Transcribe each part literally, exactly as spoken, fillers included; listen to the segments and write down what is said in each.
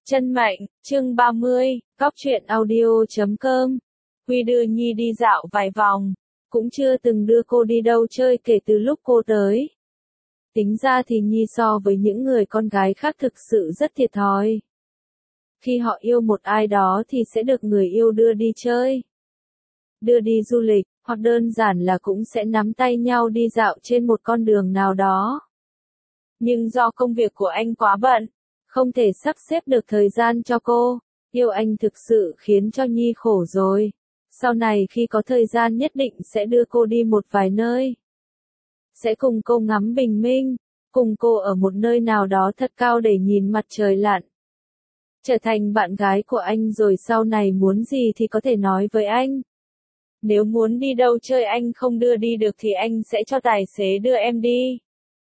Chân mệnh, chương ba mươi, Cóc truyện audio chấm com. Huy đưa Nhi đi dạo vài vòng, cũng chưa từng đưa cô đi đâu chơi kể từ lúc cô tới. Tính ra thì Nhi so với những người con gái khác thực sự rất thiệt thòi. Khi họ yêu một ai đó thì sẽ được người yêu đưa đi chơi, đưa đi du lịch, hoặc đơn giản là cũng sẽ nắm tay nhau đi dạo trên một con đường nào đó. Nhưng do công việc của anh quá bận, không thể sắp xếp được thời gian cho cô. Yêu anh thực sự khiến cho Nhi khổ rồi. Sau này khi có thời gian nhất định sẽ đưa cô đi một vài nơi. Sẽ cùng cô ngắm bình minh, cùng cô ở một nơi nào đó thật cao để nhìn mặt trời lặn. Trở thành bạn gái của anh rồi sau này muốn gì thì có thể nói với anh. Nếu muốn đi đâu chơi anh không đưa đi được thì anh sẽ cho tài xế đưa em đi.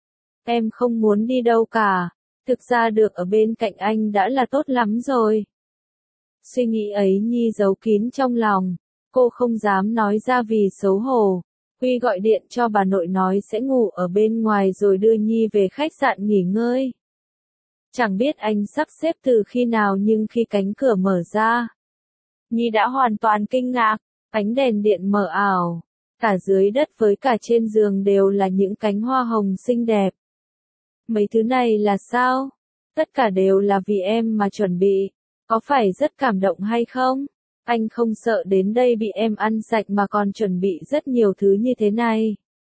Em không muốn đi đâu cả. Thực ra được ở bên cạnh anh đã là tốt lắm rồi. Suy nghĩ ấy Nhi giấu kín trong lòng. Cô không dám nói ra vì xấu hổ. Huy gọi điện cho bà nội nói sẽ ngủ ở bên ngoài rồi đưa Nhi về khách sạn nghỉ ngơi. Chẳng biết anh sắp xếp từ khi nào nhưng khi cánh cửa mở ra, Nhi đã hoàn toàn kinh ngạc. Ánh đèn điện mờ ảo. Cả dưới đất với cả trên giường đều là những cánh hoa hồng xinh đẹp. Mấy thứ này là sao? Tất cả đều là vì em mà chuẩn bị. Có phải rất cảm động hay không? Anh không sợ đến đây bị em ăn sạch mà còn chuẩn bị rất nhiều thứ như thế này.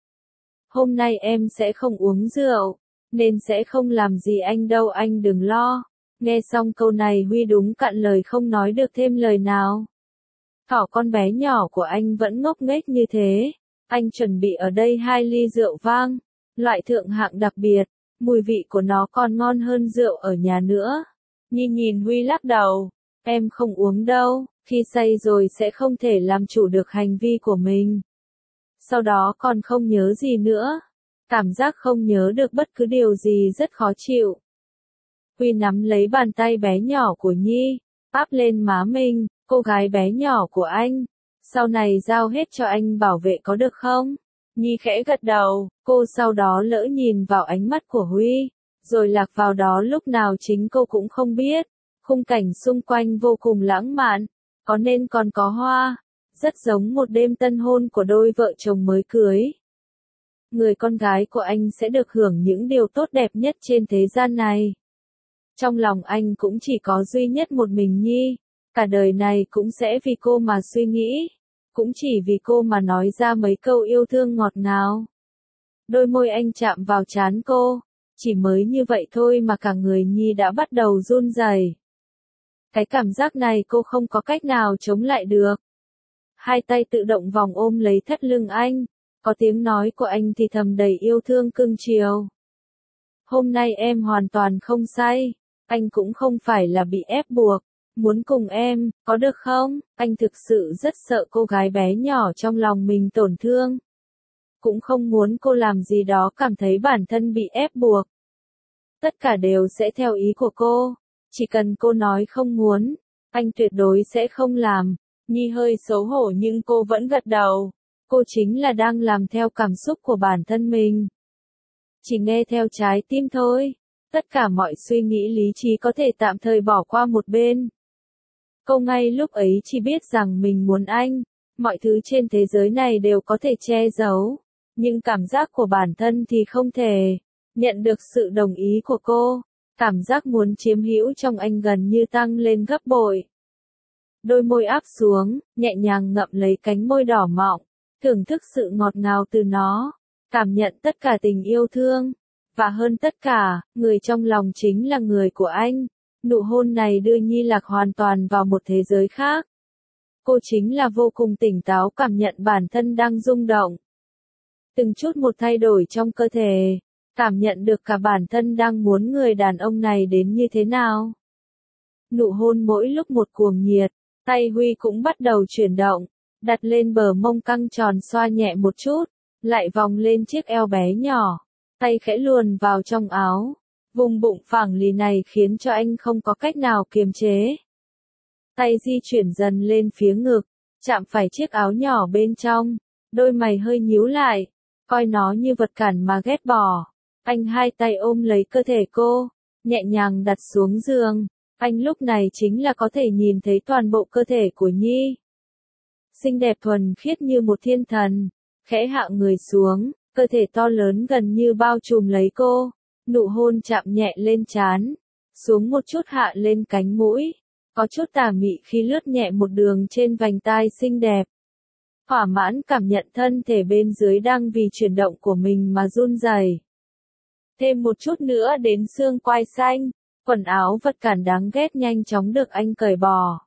Hôm nay em sẽ không uống rượu, nên sẽ không làm gì anh đâu, anh đừng lo. Nghe xong câu này Huy đúng cạn lời không nói được thêm lời nào. Thỏ con bé nhỏ của anh vẫn ngốc nghếch như thế. Anh chuẩn bị ở đây hai ly rượu vang, loại thượng hạng đặc biệt. Mùi vị của nó còn ngon hơn rượu ở nhà nữa. Nhi nhìn Huy lắc đầu. Em không uống đâu, khi say rồi sẽ không thể làm chủ được hành vi của mình. Sau đó còn không nhớ gì nữa. Cảm giác không nhớ được bất cứ điều gì rất khó chịu. Huy nắm lấy bàn tay bé nhỏ của Nhi, áp lên má mình, cô gái bé nhỏ của anh. Sau này giao hết cho anh bảo vệ có được không? Nhi khẽ gật đầu, cô sau đó lỡ nhìn vào ánh mắt của Huy, rồi lạc vào đó lúc nào chính cô cũng không biết. Khung cảnh xung quanh vô cùng lãng mạn, có nên còn có hoa, rất giống một đêm tân hôn của đôi vợ chồng mới cưới. Người con gái của anh sẽ được hưởng những điều tốt đẹp nhất trên thế gian này. Trong lòng anh cũng chỉ có duy nhất một mình Nhi, cả đời này cũng sẽ vì cô mà suy nghĩ. Cũng chỉ vì cô mà nói ra mấy câu yêu thương ngọt ngào. Đôi môi anh chạm vào trán cô, chỉ mới như vậy thôi mà cả người Nhi đã bắt đầu run rẩy. Cái cảm giác này cô không có cách nào chống lại được. Hai tay tự động vòng ôm lấy thắt lưng anh, có tiếng nói của anh thì thầm đầy yêu thương cưng chiều. Hôm nay em hoàn toàn không say, anh cũng không phải là bị ép buộc. Muốn cùng em, có được không? Anh thực sự rất sợ cô gái bé nhỏ trong lòng mình tổn thương. Cũng không muốn cô làm gì đó cảm thấy bản thân bị ép buộc. Tất cả đều sẽ theo ý của cô. Chỉ cần cô nói không muốn, anh tuyệt đối sẽ không làm. Nhi hơi xấu hổ nhưng cô vẫn gật đầu. Cô chính là đang làm theo cảm xúc của bản thân mình. Chỉ nghe theo trái tim thôi. Tất cả mọi suy nghĩ lý trí có thể tạm thời bỏ qua một bên. Cô ngay lúc ấy chỉ biết rằng mình muốn anh, mọi thứ trên thế giới này đều có thể che giấu, nhưng cảm giác của bản thân thì không thể. Nhận được sự đồng ý của cô, cảm giác muốn chiếm hữu trong anh gần như tăng lên gấp bội. Đôi môi áp xuống, nhẹ nhàng ngậm lấy cánh môi đỏ mọng, thưởng thức sự ngọt ngào từ nó, cảm nhận tất cả tình yêu thương, và hơn tất cả, người trong lòng chính là người của anh. Nụ hôn này đưa Nhi Lạc hoàn toàn vào một thế giới khác. Cô chính là vô cùng tỉnh táo cảm nhận bản thân đang rung động. Từng chút một thay đổi trong cơ thể, cảm nhận được cả bản thân đang muốn người đàn ông này đến như thế nào. Nụ hôn mỗi lúc một cuồng nhiệt, tay Huy cũng bắt đầu chuyển động, đặt lên bờ mông căng tròn xoa nhẹ một chút, lại vòng lên chiếc eo bé nhỏ, tay khẽ luồn vào trong áo. Vùng bụng phẳng lì này khiến cho anh không có cách nào kiềm chế. Tay di chuyển dần lên phía ngực, chạm phải chiếc áo nhỏ bên trong, đôi mày hơi nhíu lại, coi nó như vật cản mà ghét bỏ. Anh hai tay ôm lấy cơ thể cô, nhẹ nhàng đặt xuống giường, Anh lúc này chính là có thể nhìn thấy toàn bộ cơ thể của Nhi. Xinh đẹp thuần khiết như một thiên thần, khẽ hạ người xuống, cơ thể to lớn gần như bao trùm lấy cô, nụ hôn chạm nhẹ lên trán, xuống một chút hạ lên cánh mũi, có chút tà mị khi lướt nhẹ một đường trên vành tai xinh đẹp. Thỏa mãn cảm nhận thân thể bên dưới đang vì chuyển động của mình mà run rẩy. Thêm một chút nữa đến xương quai xanh, quần áo vật cản đáng ghét nhanh chóng được anh cởi bỏ.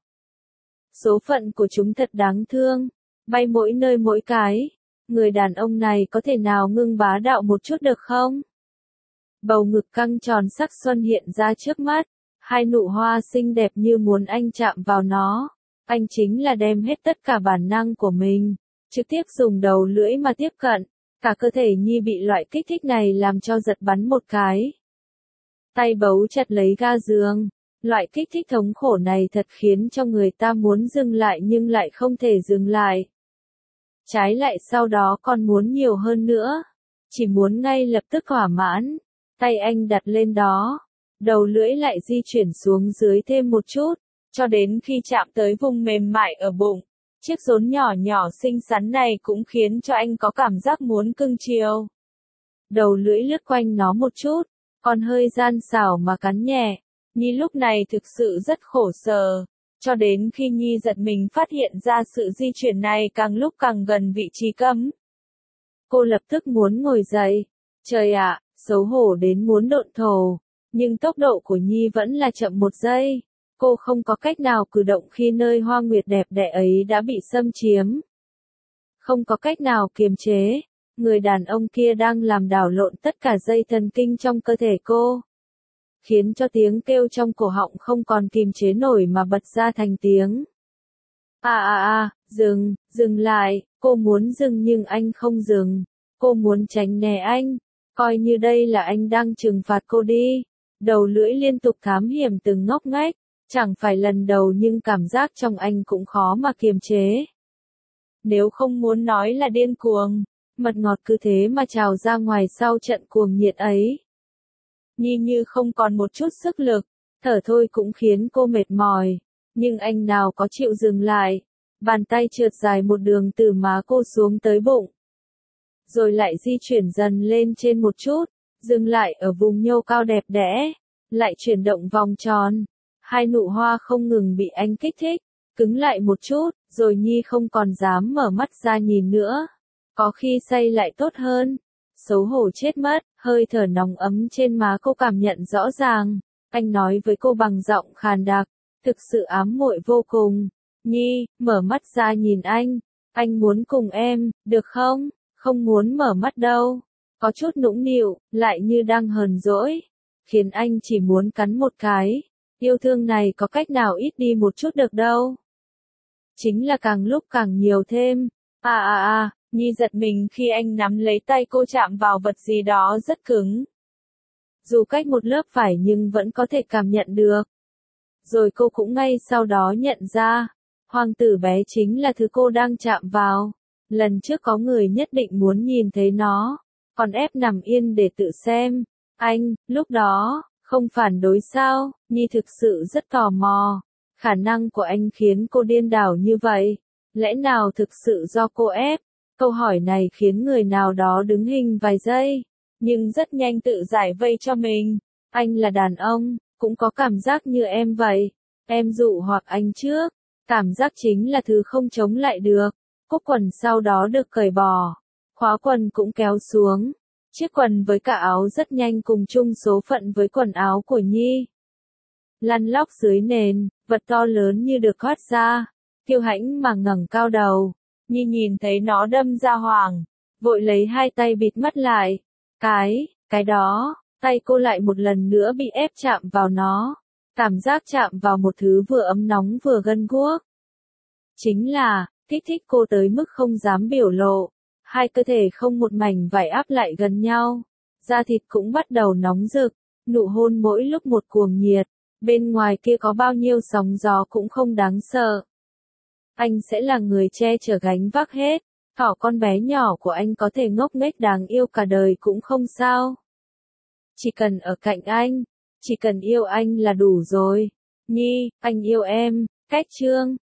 Số phận của chúng thật đáng thương, bay mỗi nơi mỗi cái. Người đàn ông này có thể nào ngưng bá đạo một chút được không? Bầu ngực căng tròn sắc xuân hiện ra trước mắt, hai nụ hoa xinh đẹp như muốn anh chạm vào nó. Anh chính là đem hết tất cả bản năng của mình, trực tiếp dùng đầu lưỡi mà tiếp cận. Cả cơ thể Nhi bị loại kích thích này làm cho giật bắn một cái. Tay bấu chặt lấy ga giường. Loại kích thích thống khổ này thật khiến cho người ta muốn dừng lại nhưng lại không thể dừng lại. Trái lại sau đó còn muốn nhiều hơn nữa. Chỉ muốn ngay lập tức thỏa mãn. Tay anh đặt lên đó. Đầu lưỡi lại di chuyển xuống dưới thêm một chút. Cho đến khi chạm tới vùng mềm mại ở bụng. Chiếc rốn nhỏ nhỏ xinh xắn này cũng khiến cho anh có cảm giác muốn cưng chiều. Đầu lưỡi lướt quanh nó một chút. Còn hơi gian xảo mà cắn nhẹ. Nhi lúc này thực sự rất khổ sở. Cho đến khi Nhi giật mình phát hiện ra sự di chuyển này càng lúc càng gần vị trí cấm. Cô lập tức muốn ngồi dậy. Trời ạ, xấu hổ đến muốn độn thổ. Nhưng tốc độ của Nhi vẫn là chậm một giây. Cô không có cách nào cử động khi nơi hoa nguyệt đẹp đẽ ấy đã bị xâm chiếm. Không có cách nào kiềm chế. Người đàn ông kia đang làm đảo lộn tất cả dây thần kinh trong cơ thể cô. Khiến cho tiếng kêu trong cổ họng không còn kiềm chế nổi mà bật ra thành tiếng. À à à, dừng, dừng lại, cô muốn dừng nhưng anh không dừng. Cô muốn tránh né anh, coi như đây là anh đang trừng phạt cô đi. Đầu lưỡi liên tục thám hiểm từng ngóc ngách, chẳng phải lần đầu nhưng cảm giác trong anh cũng khó mà kiềm chế. Nếu không muốn nói là điên cuồng, mật ngọt cứ thế mà trào ra ngoài sau trận cuồng nhiệt ấy. Nhi như không còn một chút sức lực, thở thôi cũng khiến cô mệt mỏi, nhưng anh nào có chịu dừng lại. Bàn tay trượt dài một đường từ má cô xuống tới bụng. Rồi lại di chuyển dần lên trên một chút, dừng lại ở vùng nhô cao đẹp đẽ, lại chuyển động vòng tròn. Hai nụ hoa không ngừng bị anh kích thích, cứng lại một chút, rồi Nhi không còn dám mở mắt ra nhìn nữa. Có khi say lại tốt hơn. Xấu hổ chết mất, hơi thở nóng ấm trên má cô cảm nhận rõ ràng. Anh nói với cô bằng giọng khàn đặc, thực sự ám muội vô cùng. Nhi, mở mắt ra nhìn anh. Anh muốn cùng em, được không? Không muốn mở mắt đâu. Có chút nũng nịu, lại như đang hờn dỗi. Khiến anh chỉ muốn cắn một cái. Yêu thương này có cách nào ít đi một chút được đâu. Chính là càng lúc càng nhiều thêm. À à à, Nhi giật mình khi anh nắm lấy tay cô chạm vào vật gì đó rất cứng. Dù cách một lớp vải nhưng vẫn có thể cảm nhận được. Rồi cô cũng ngay sau đó nhận ra, hoàng tử bé chính là thứ cô đang chạm vào. Lần trước có người nhất định muốn nhìn thấy nó, còn ép nằm yên để tự xem. Anh, lúc đó, không phản đối sao? Nhi thực sự rất tò mò. Khả năng của anh khiến cô điên đảo như vậy. Lẽ nào thực sự do cô ép? Câu hỏi này khiến người nào đó đứng hình vài giây, nhưng rất nhanh tự giải vây cho mình. Anh là đàn ông, cũng có cảm giác như em vậy. Em dụ hoặc anh trước. Cảm giác chính là thứ không chống lại được. Cúc quần sau đó được cởi bỏ. Khóa quần cũng kéo xuống. Chiếc quần với cả áo rất nhanh cùng chung số phận với quần áo của Nhi. Lăn lóc dưới nền, vật to lớn như được thoát ra. Kiêu hãnh mà ngẩng cao đầu. Nhi nhìn thấy nó đâm ra hoàng. Vội lấy hai tay bịt mắt lại. Cái, cái đó, tay cô lại một lần nữa bị ép chạm vào nó. Cảm giác chạm vào một thứ vừa ấm nóng vừa gân guốc. Chính là, kích thích cô tới mức không dám biểu lộ. Hai cơ thể không một mảnh vải áp lại gần nhau. Da thịt cũng bắt đầu nóng rực. Nụ hôn mỗi lúc một cuồng nhiệt. Bên ngoài kia có bao nhiêu sóng gió cũng không đáng sợ. Anh sẽ là người che chở gánh vác hết. Thỏ con bé nhỏ của anh có thể ngốc nghếch đáng yêu cả đời cũng không sao. Chỉ cần ở cạnh anh. Chỉ cần yêu anh là đủ rồi. Nhi, anh yêu em, cách chương.